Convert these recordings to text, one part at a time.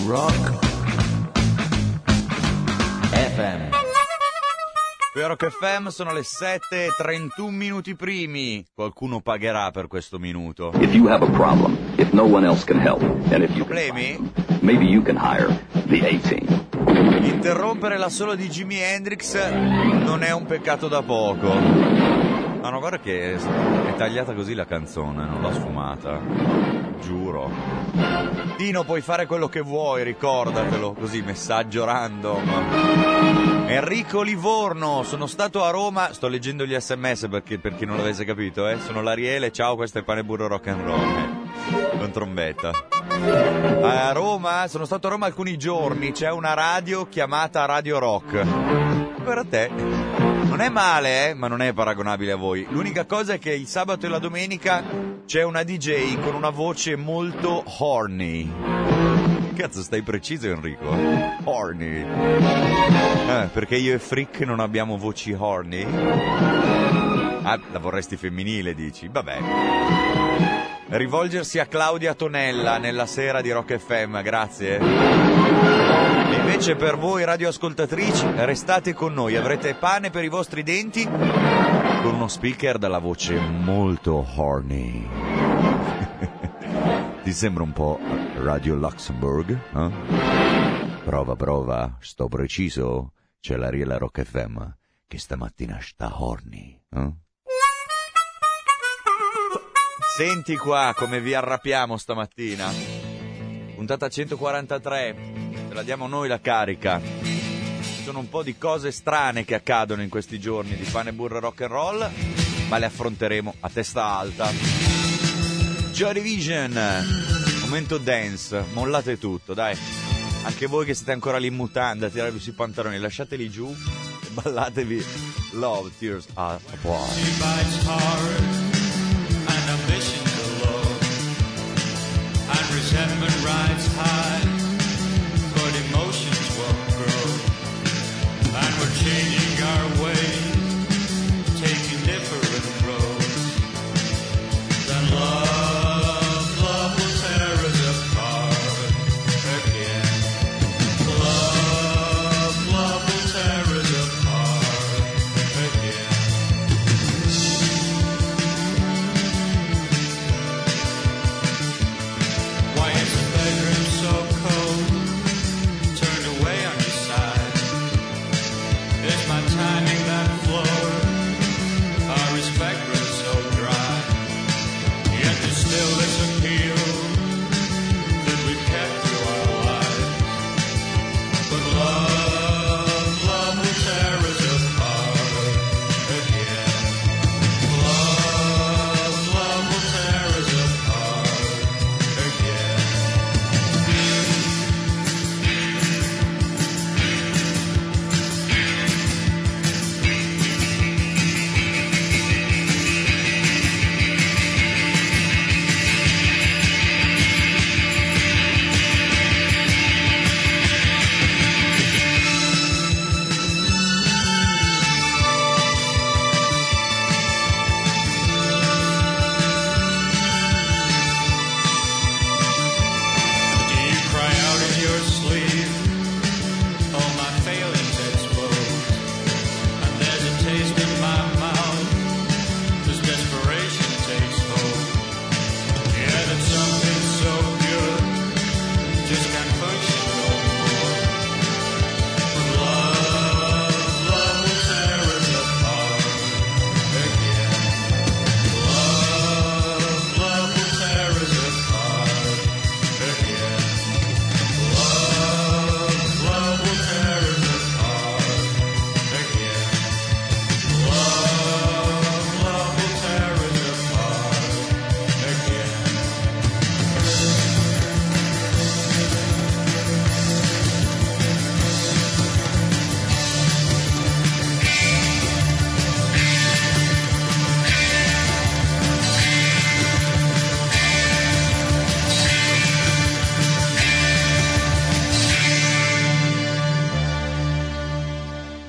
Rock FM. Qui a Rock FM sono le 7:31 minuti primi. Qualcuno pagherà per questo minuto. If you have a problem, if no one else can help, and if you Problemi? maybe you can hire the A-Team. Interrompere la solo di Jimi Hendrix non è un peccato da poco. Ma no, guarda che è tagliata così la canzone, non l'ho sfumata. Giuro. Dino, puoi fare quello che vuoi, ricordatelo, così, messaggio random. Enrico Livorno, sono stato a Roma, sto leggendo gli sms per chi non l'avesse capito, sono l'Ariele, ciao, questo è Pane Burro Rock and Roll, con trombetta. A Roma, sono stato a Roma alcuni giorni, c'è una radio chiamata Radio Rock. Guarda te, non è male, ma non è paragonabile a voi. L'unica cosa è che il sabato e la domenica c'è una DJ con una voce molto horny. Cazzo, stai preciso, Enrico? Horny. Perché io e Frick non abbiamo voci horny? Ah, la vorresti femminile, dici? Vabbè. Rivolgersi a Claudia Tonella nella sera di Rock FM, grazie. E invece per voi radioascoltatrici, restate con noi, avrete pane per i vostri denti con uno speaker dalla voce molto horny. Ti sembra un po' Radio Luxembourg? Prova, sto preciso, c'è l'Ariela Rock FM che stamattina sta horny. Senti qua come vi arrabbiamo stamattina. Puntata 143, ce la diamo noi la carica. Ci sono un po' di cose strane che accadono in questi giorni di Pane Burro Rock and Roll, ma le affronteremo a testa alta. Joy Division, momento dance, mollate tutto, dai. Anche voi che siete ancora lì in mutanda, tiratevi sui pantaloni, lasciateli giù e ballatevi Love, Tears Are Apart. Ambitions are low, and resentment rides high, but emotions won't grow, and we're changing our ways, taking different roads. Then love will tear us apart again. Love will tear us apart again. Why is the bedroom so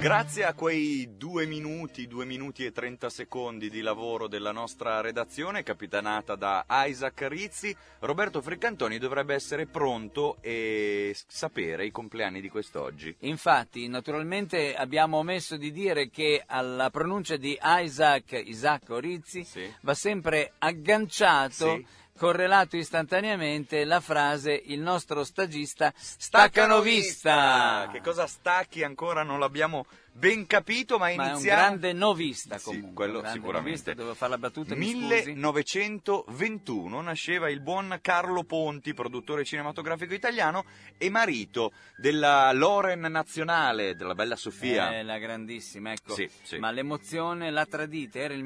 Grazie a quei 2 minuti e 30 secondi di lavoro della nostra redazione, capitanata da Isaac Rizzi, Roberto Friccantoni dovrebbe essere pronto e sapere i compleanni di quest'oggi. Infatti, naturalmente abbiamo omesso di dire che alla pronuncia di Isaac Rizzi Sì. va sempre agganciato, Sì. correlato istantaneamente la frase "il nostro stagista staccano vista". Che cosa stacchi ancora non l'abbiamo ben capito, ma Ma è un iniziamo... grande novista Sì, comunque. quello un grande sicuramente. novista, devo fare la battuta, mi scusi. 1921 nasceva il buon Carlo Ponti, produttore cinematografico italiano e marito della Loren nazionale, della bella Sofia. La grandissima, ecco. Sì, sì. Ma l'emozione l'ha tradita, era il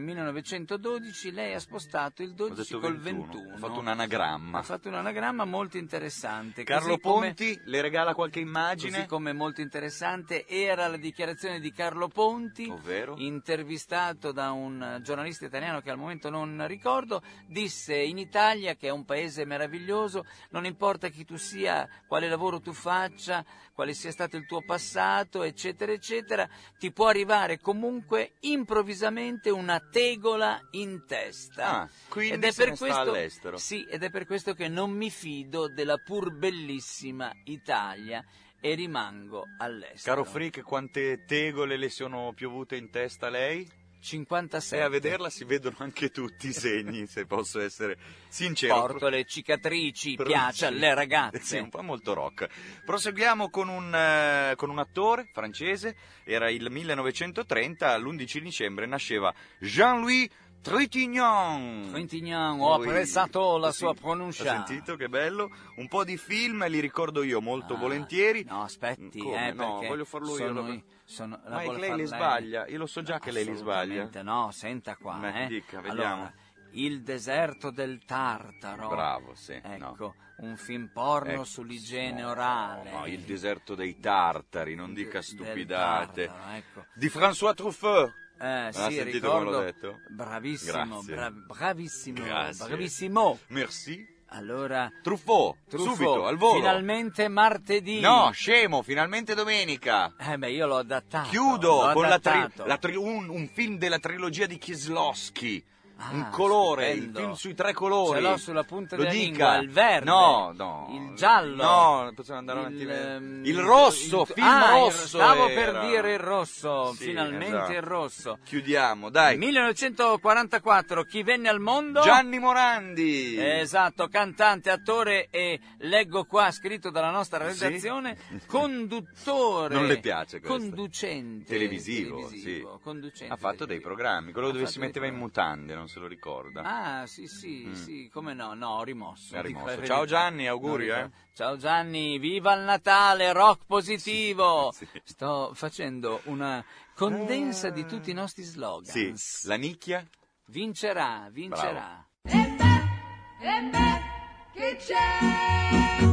1912, lei ha spostato il 12 Ho detto col 21. 21. Ho fatto un anagramma. Ha fatto un anagramma molto interessante. Carlo così come- Ponti le regala qualche immagine? Così come molto interessante era la dichiarazione di Carlo Ponti, Ovvero? intervistato da un giornalista italiano che al momento non ricordo, disse: in Italia, che è un paese meraviglioso, non importa chi tu sia, quale lavoro tu faccia, quale sia stato il tuo passato, eccetera, eccetera, ti può arrivare comunque improvvisamente una tegola in testa. Ah, quindi ed è se per ne sta questo, all'estero. sì, ed è per questo che non mi fido della pur bellissima Italia e rimango all'estero. Caro Frick, quante tegole le sono piovute in testa a lei? 57. A vederla si vedono anche tutti i segni, se posso essere sincero. Porto le cicatrici, Però- piace sì. alle ragazze. Sì, un po' molto rock. Proseguiamo con un attore francese, era il 1930, l'11 dicembre nasceva Jean-Louis Trintignant. Trintignant, ho Oui. apprezzato la Sì, sua pronuncia. Ho sentito, che bello. Un po' di film li ricordo io molto volentieri. No, aspetti, Come? No, perché voglio farlo io. sono, la Ma è vuole che lei far le sbaglia, io lo so già che lei li sbaglia. Assolutamente no, senta qua. Beh, dica, vediamo. Allora, Il deserto del Tartaro. Bravo, sì. Ecco, no. un film porno Ecco, sull'igiene no, orale. No, il deserto dei tartari, non dica Del stupidate. Tartaro, ecco. Di François Truffaut. Sì, sentito ricordo. come l'ho detto? Bravissimo, Grazie. bravissimo, Grazie. bravissimo. Merci. Allora, Truffaut, subito, al volo. finalmente martedì. No, scemo, finalmente domenica. Io l'ho adattato. Chiudo l'ho con adattato. un film della trilogia di Kieslowski. Ah, Un colore, il stupendo. film sui 3 colori. Ce l'ho sulla punta Lo della dica. lingua, il verde, no, il giallo, no, possiamo andare avanti. Il rosso, film rosso. Stavo era. per dire il rosso, Sì, finalmente esatto. il rosso. Chiudiamo, dai. 1944, chi venne al mondo? Gianni Morandi. Esatto, cantante, attore e, leggo qua, scritto dalla nostra Sì? redazione, conduttore. Non le piace questo? Conducente. Televisivo, sì. Conducente Ha fatto dei televisivo. programmi, quello Ha dove fatto si dei metteva in programmi. mutande, non se lo ricorda. Ah, sì, come no, ho rimosso. Ha dico rimosso. la verità. Ciao Gianni, auguri, Non ricordo. eh. Ciao Gianni, viva il Natale, rock positivo. Sì. Sto facendo una condensa di tutti i nostri slogan. Sì, la nicchia? Vincerà. Che c'è?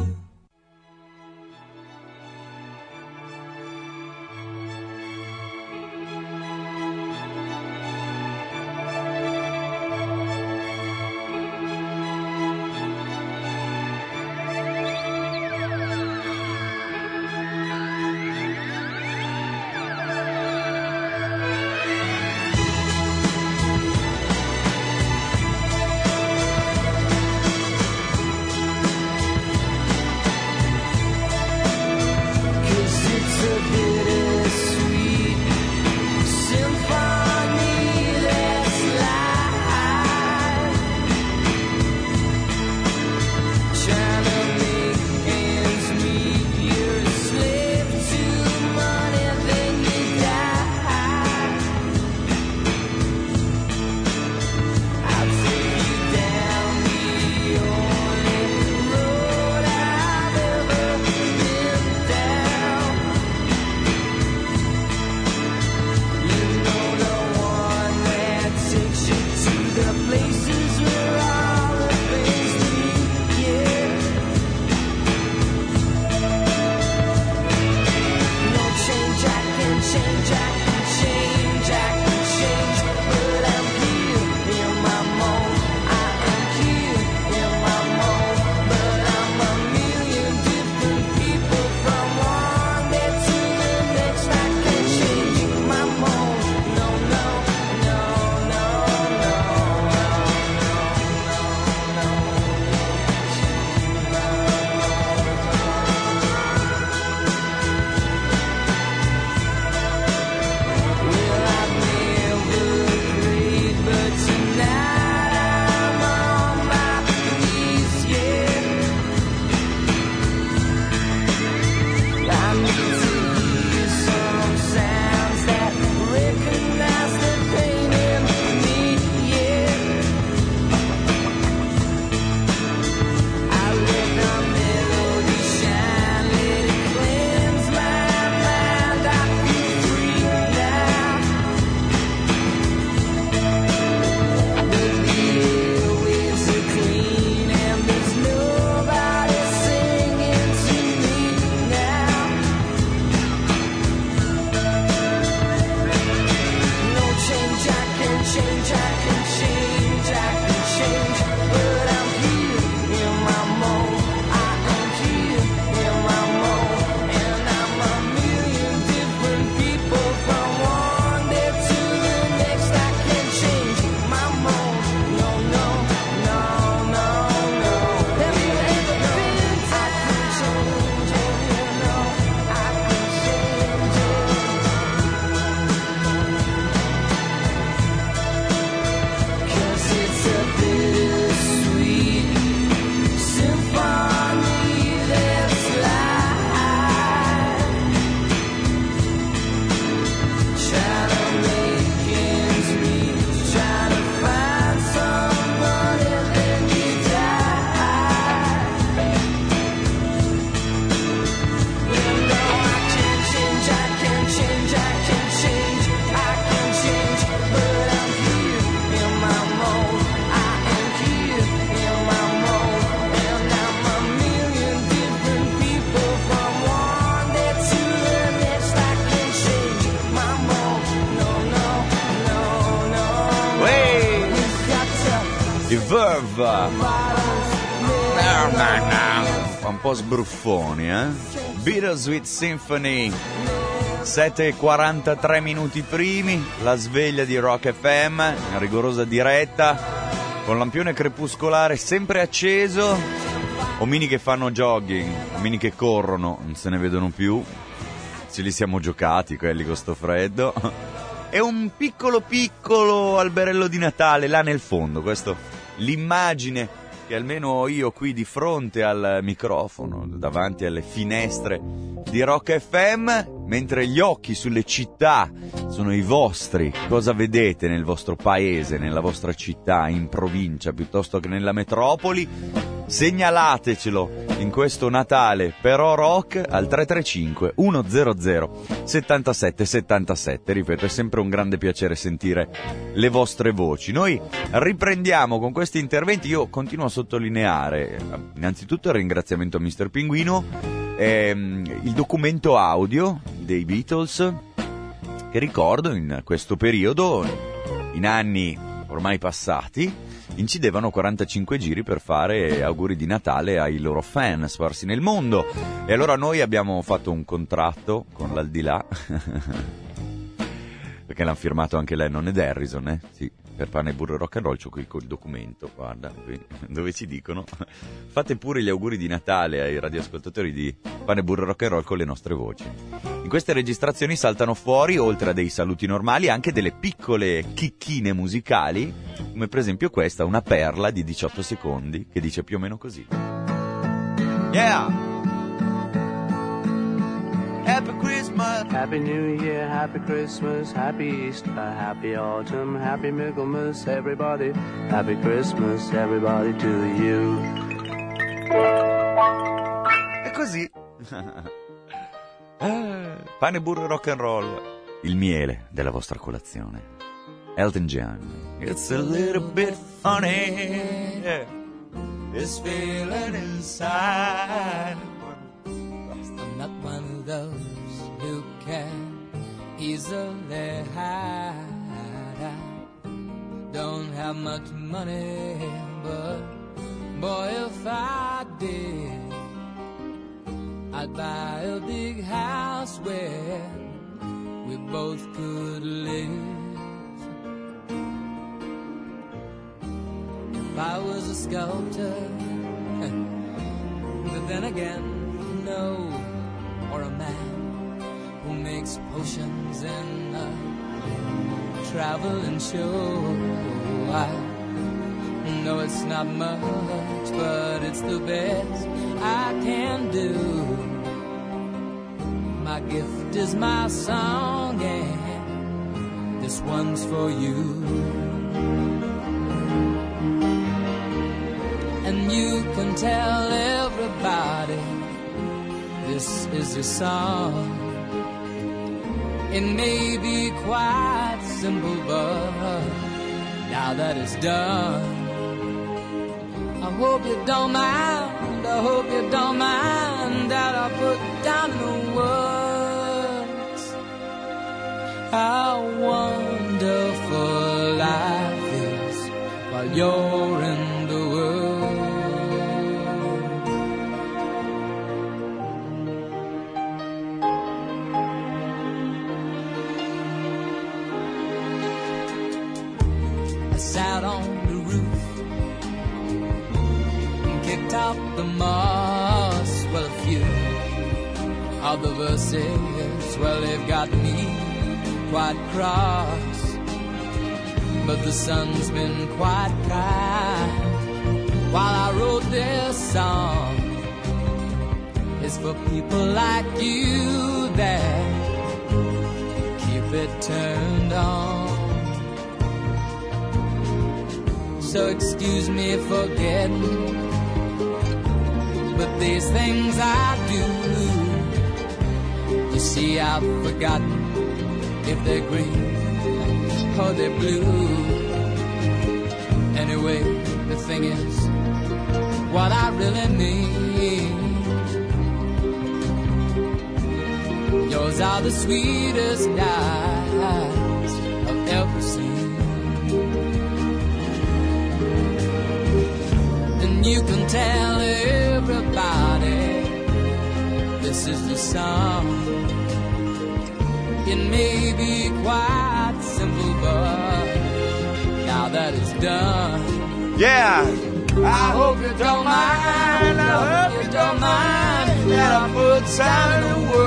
Love. Fa un po' sbruffoni, Bittersweet Symphony. 7:43 minuti primi, la sveglia di Rock FM, in rigorosa diretta, con lampione crepuscolare sempre acceso, omini che fanno jogging, omini che corrono, non se ne vedono più, ce li siamo giocati quelli con sto freddo, e un piccolo alberello di Natale là nel fondo, questo l'immagine che almeno io qui di fronte al microfono, davanti alle finestre di Rock FM, mentre gli occhi sulle città sono i vostri, cosa vedete nel vostro paese, nella vostra città, in provincia, piuttosto che nella metropoli, segnalatecelo in questo Natale però rock al 335 100 77 77. Ripeto, è sempre un grande piacere sentire le vostre voci. Noi riprendiamo con questi interventi. Io continuo a sottolineare innanzitutto il ringraziamento a Mr. Pinguino, il documento audio dei Beatles, che ricordo in questo periodo, in anni ormai passati, incidevano 45 giri per fare auguri di Natale ai loro fan sparsi nel mondo. E allora noi abbiamo fatto un contratto con l'Aldilà perché l'hanno firmato anche Lennon ed Harrison, sì, per Pane Burro Rock and Roll. C'ho qui col documento, guarda, qui, dove ci dicono fate pure gli auguri di Natale ai radioascoltatori di Pane Burro Rock and Roll con le nostre voci. In queste registrazioni saltano fuori, oltre a dei saluti normali, anche delle piccole chicchine musicali, come per esempio questa, una perla di 18 secondi che dice più o meno così. Yeah! Happy Christmas! Happy New Year, Happy Christmas, Happy Easter, Happy Autumn, Happy Michaelmas, everybody. Happy Christmas, everybody to you. E così. Pane, burro e rock and roll. Il miele della vostra colazione. Elton John. It's a little bit funny, yeah, this feeling inside. I'm not one of those who can easily hide. I don't have much money, but boy, if I did, I'd buy a big house where we both could live. If I was a sculptor, but then again, no, or a man who makes potions in a traveling show. I know it's not much, but it's the best I can do. My gift is my song, and this one's for you. And you can tell everybody this is your song. It may be quite simple, but now that it's done, I hope you don't mind, I hope you don't mind that I put down the words how wonderful life is while you're in the world. I sat on the roof and kicked out the moss. Well, a few of the verses, well, they've got me quite cross, but the sun's been quite kind while I wrote this song. It's for people like you that keep it turned on. So excuse me for getting, but these things I do, you see, I've forgotten if they're green or they're blue. Anyway, the thing is, what I really mean, yours are the sweetest eyes I've ever seen. you can tell everybody this is the song. It may be quite simple, but now that it's done. Yeah! I hope you don't mind, I hope you don't mind that I put sound in the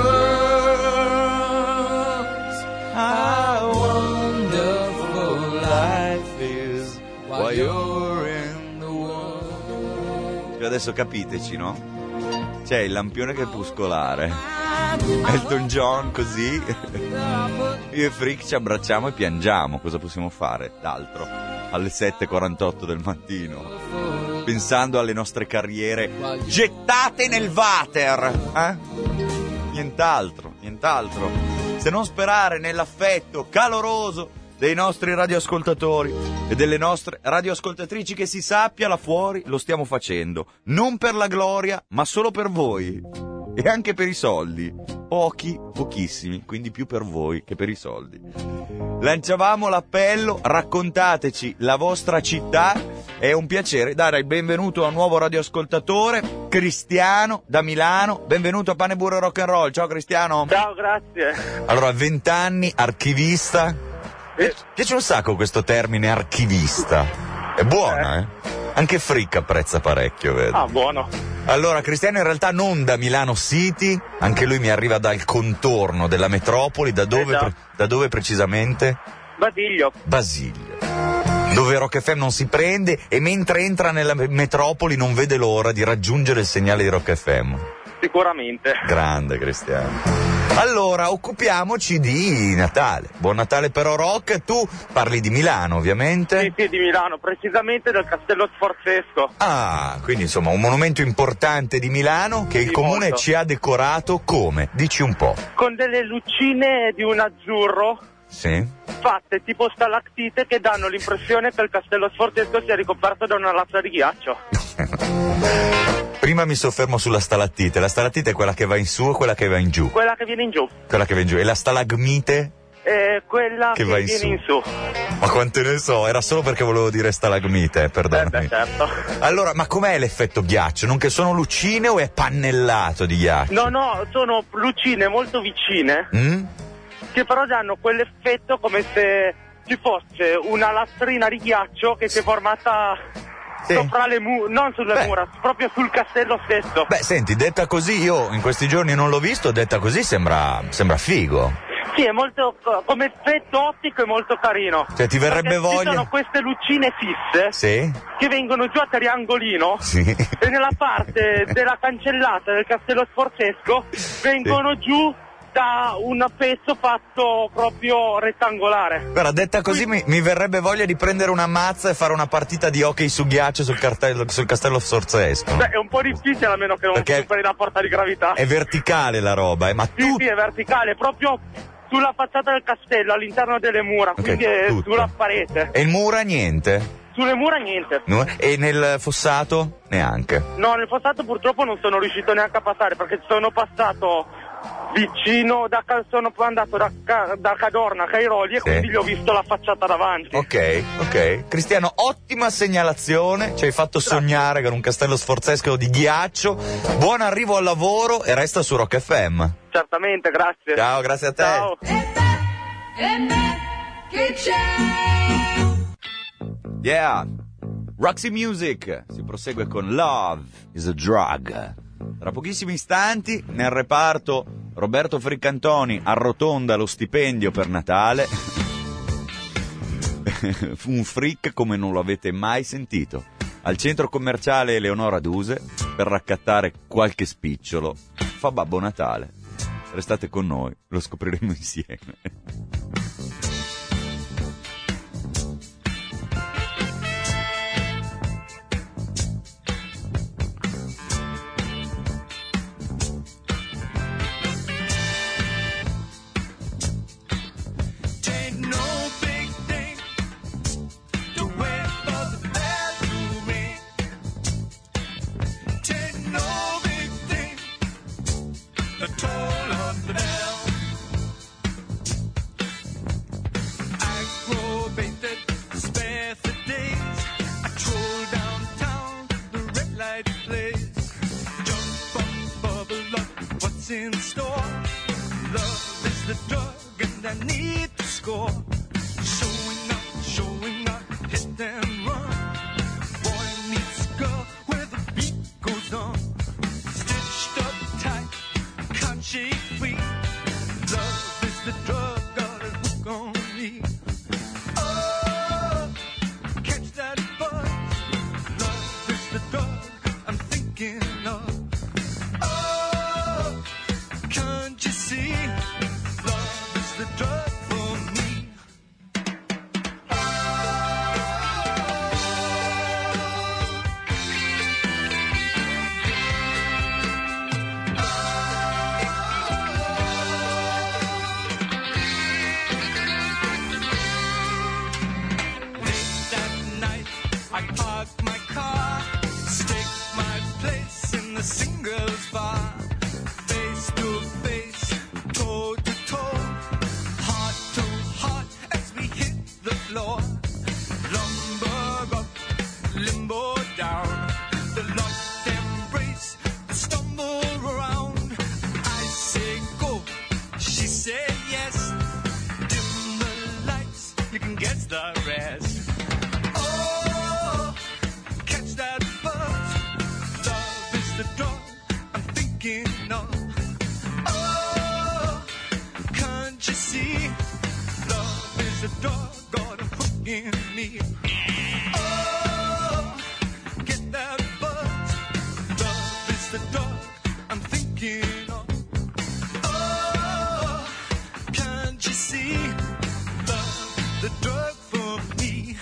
words. How wonderful life is while you're in the world. Adesso capiteci, no? C'è il lampione crepuscolare, Elton John così, io e Frick ci abbracciamo e piangiamo. Cosa possiamo fare d'altro alle 7:48 del mattino, pensando alle nostre carriere gettate nel water, Nient'altro, se non sperare nell'affetto caloroso dei nostri radioascoltatori e delle nostre radioascoltatrici, che si sappia là fuori lo stiamo facendo, non per la gloria, ma solo per voi e anche per i soldi, pochissimi, quindi più per voi che per i soldi. Lanciavamo l'appello, raccontateci la vostra città, è un piacere dare il benvenuto a un nuovo radioascoltatore, Cristiano da Milano. Benvenuto a Pane Burro Rock and Roll. Ciao Cristiano. Ciao, grazie. Allora, 20 anni, archivista. Piace un sacco questo termine archivista. È buona, Anche Frick apprezza parecchio, vedo. Ah, buono. Allora, Cristiano in realtà non da Milano City, anche lui mi arriva dal contorno della metropoli. Da dove, da dove precisamente? Basilio, dove Rock FM non si prende, e mentre entra nella metropoli non vede l'ora di raggiungere il segnale di Rock FM. Sicuramente. Grande Cristiano. Allora, occupiamoci di Natale. Buon Natale però Rock. Tu parli di Milano, ovviamente? Sì, di Milano, precisamente del Castello Sforzesco. Ah, quindi insomma un monumento importante di Milano che il comune molto. Ci ha decorato come? Dici un po'. Con delle lucine di un azzurro. Sì. Fatte tipo stalactite che danno l'impressione che il Castello Sforzesco sia ricoperto da una lastra di ghiaccio. Prima mi soffermo sulla stalattite. La stalattite è quella che va in su o quella che va in giù? Quella che viene in giù. Quella che va in giù. E la stalagmite? Quella che va viene in su. Ma quante ne so, era solo perché volevo dire stalagmite, perdonami. Certo. Allora, ma com'è l'effetto ghiaccio? Non che sono lucine o è pannellato di ghiaccio? No, sono lucine molto vicine. Che però danno quell'effetto come se ci fosse una lastrina di ghiaccio che si è formata sopra le mura, non sulle mura, proprio sul castello stesso. Beh, senti, detta così, io in questi giorni non l'ho visto, detta così sembra figo. Sì, è molto, come effetto ottico è molto carino. Cioè ti verrebbe voglia? Ci sono queste lucine fisse che vengono giù a triangolino e nella parte della cancellata del Castello Sforzesco vengono giù da un pezzo fatto proprio rettangolare. Guarda, detta così mi verrebbe voglia di prendere una mazza e fare una partita di hockey su ghiaccio sul Castello Sforzesco. Beh, è un po' difficile a meno che non superi la porta di gravità. È verticale la roba, ma sì, è verticale, proprio sulla facciata del castello, all'interno delle mura, quindi è sulla parete. E il mura niente? Sulle mura niente. E nel fossato? Neanche. No, nel fossato purtroppo non sono riuscito neanche a passare, perché sono passato vicino, sono andato da Cadorna a Cairoli e quindi gli ho visto la facciata davanti. Ok. Cristiano, ottima segnalazione, ci hai fatto sognare con un Castello Sforzesco di ghiaccio. Buon arrivo al lavoro e resta su Rock FM. Certamente, grazie. Ciao, grazie a te. Ciao. Che c'è? Yeah, Roxy Music si prosegue con Love is a Drug. Tra pochissimi istanti nel reparto Roberto Friccantoni arrotonda lo stipendio per Natale. Un freak come non lo avete mai sentito. Al centro commerciale Eleonora Duse per raccattare qualche spicciolo. Fa Babbo Natale. Restate con noi, lo scopriremo insieme. in store. Love is the drug and I need to score. Showing up, hit and run. Boy meets girl where the beat goes on. Stitched up tight, can't shake free. Love is the drug, got a hook on me. Oh, catch that buzz. Love is the drug I'm thinking of. Oh, can't you see? Love is the drug for me. Singles bar, face to face, toe to toe, heart to heart as we hit the floor. Lumber up, limbo down, the lost embrace, the stumble around. I say go, she say yes. Dim the lights, you can guess the rest. Oh, catch that buzz. Love is the drug I'm thinking of. Oh, can't you see? Love is a drug, got a hook in me. Oh, get that buzz. Love is the drug I'm thinking of. Oh, can't you see? Love is the drug for me.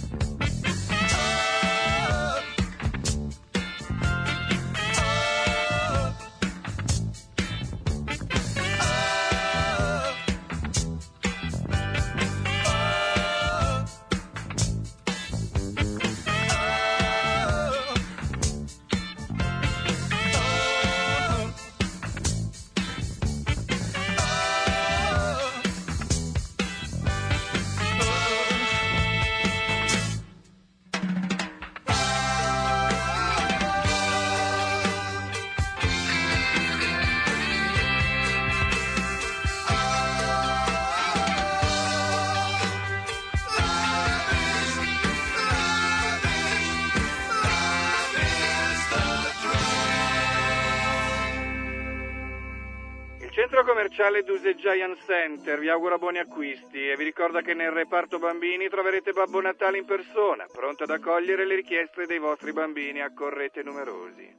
Centro commerciale Duse Giant Center vi augura buoni acquisti e vi ricorda che nel reparto bambini troverete Babbo Natale in persona, pronto ad accogliere le richieste dei vostri bambini. Accorrete numerosi.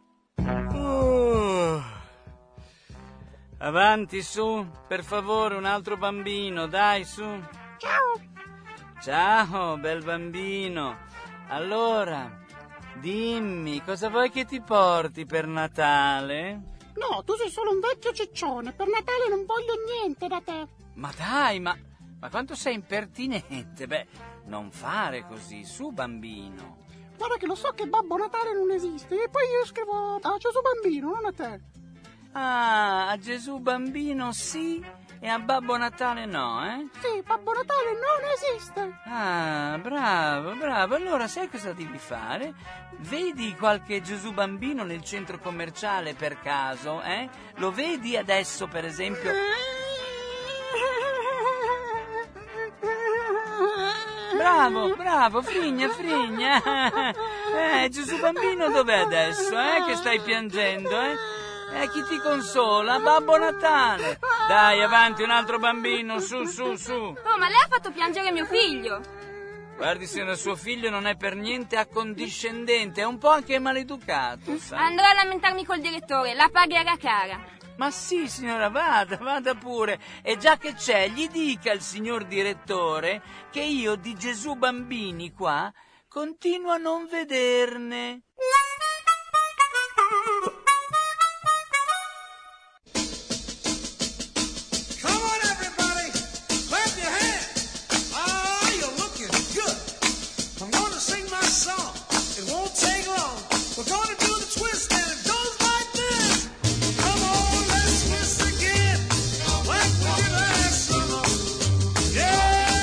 Avanti, su, per favore, un altro bambino, dai, su. Ciao. Ciao, bel bambino. Allora, dimmi, cosa vuoi che ti porti per Natale? No, tu sei solo un vecchio ciccione. Per Natale non voglio niente da te. Ma dai, ma quanto sei impertinente. Beh, non fare così, su bambino. Guarda che lo so che Babbo Natale non esiste e poi io scrivo a Gesù Bambino, non a te. Ah, a Gesù Bambino sì e a Babbo Natale no, eh? Sì, Babbo Natale non esiste. Ah, bravo, bravo. Allora sai cosa devi fare? Vedi qualche Gesù Bambino nel centro commerciale per caso, eh? Lo vedi adesso, per esempio? Bravo, bravo, frigna. Gesù Bambino dov'è adesso, che stai piangendo, chi ti consola? Babbo Natale. Dai, avanti, un altro bambino, su. Oh, ma lei ha fatto piangere mio figlio. Guardi, signora, suo figlio non è per niente accondiscendente, è un po' anche maleducato, sa? Andrò a lamentarmi col direttore, la pagherà cara. Ma sì, signora, vada pure. E già che c'è, gli dica al signor direttore che io di Gesù Bambini qua continuo a non vederne.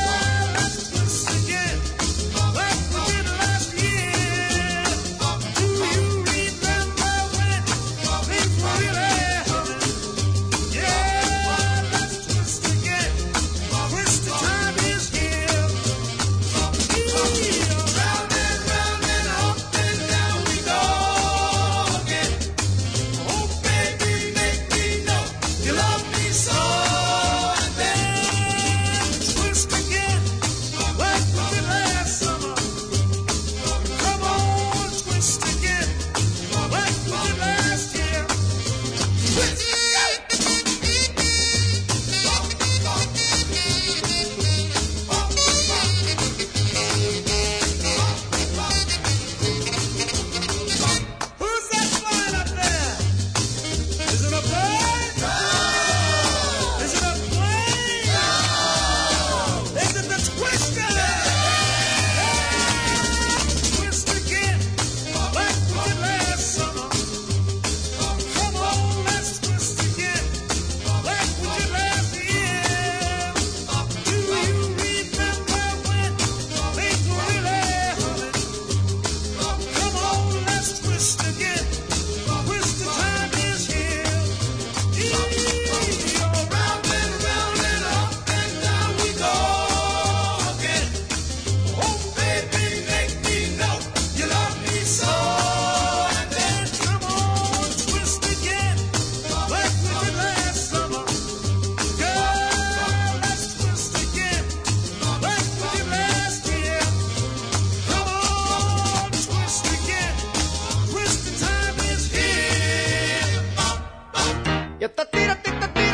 Do the beat.